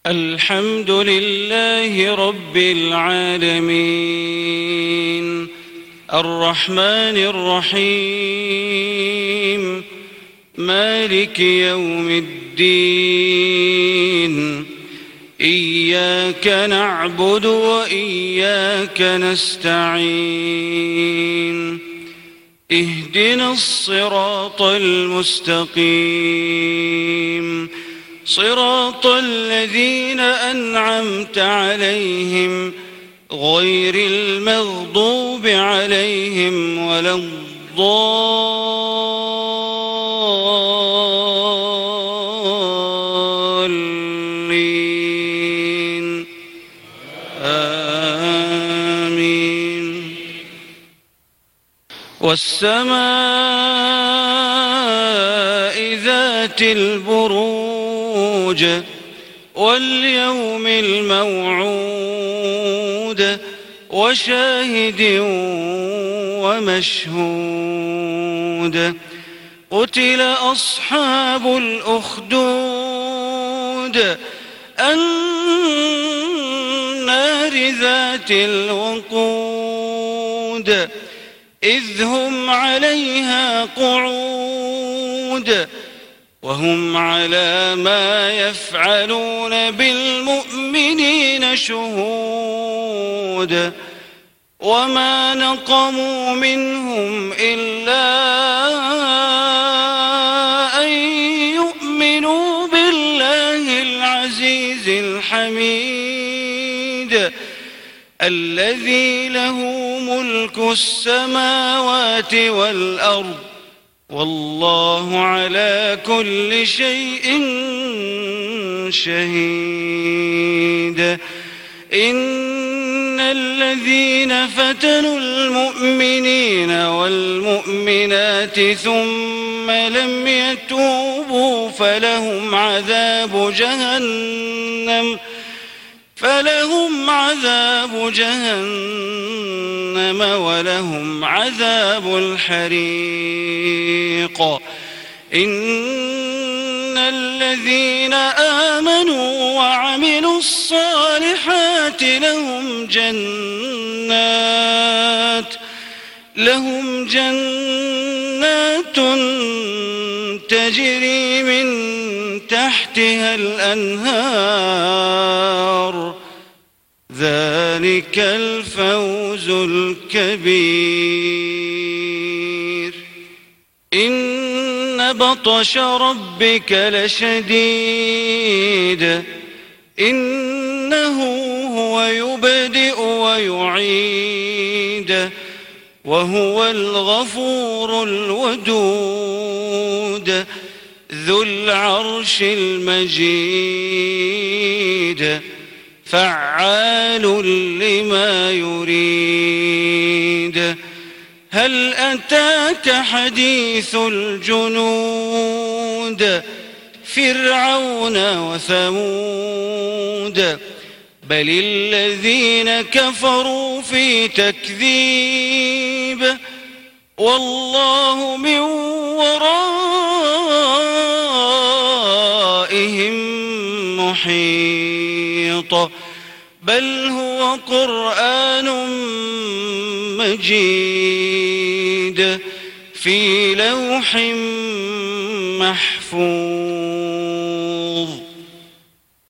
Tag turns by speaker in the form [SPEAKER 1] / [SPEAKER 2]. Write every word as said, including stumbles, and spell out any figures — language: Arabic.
[SPEAKER 1] الحمد لله رب العالمين الرحمن الرحيم مالك يوم الدين إياك نعبد وإياك نستعين اهدنا الصراط المستقيم صراط الذين أنعمت عليهم غير المغضوب عليهم ولا الضالين آمين. والسماء ذات البروج واليوم الموعود وشاهد ومشهود قتل أصحاب الأخدود النار ذات الوقود إذ هم عليها قعود وهم على ما يفعلون بالمؤمنين شهود وما نقموا منهم إلا أن يؤمنوا بالله العزيز الحميد الذي له ملك السماوات والأرض والله على كل شيء شهيد. إن الذين فتنوا المؤمنين والمؤمنات ثم لم يتوبوا فلهم عذاب جهنم فلهم عذاب جهنم ولهم عذاب الحريق. إن الذين آمنوا وعملوا الصالحات لهم جنات لهم جنات تجري من تحتها الأنهار ذلك الفوز الكبير. إن بطش ربك لشديد إنه هو يبدئ ويعيد وهو الغفور الودود ذو العرش المجيد فعال لما يريد. هل أتاك حديث الجنود فرعون وثمود بل الذين كفروا في تكذيب والله من ورائهم محيط بل هو قرآن مجيد في لوح محفوظ.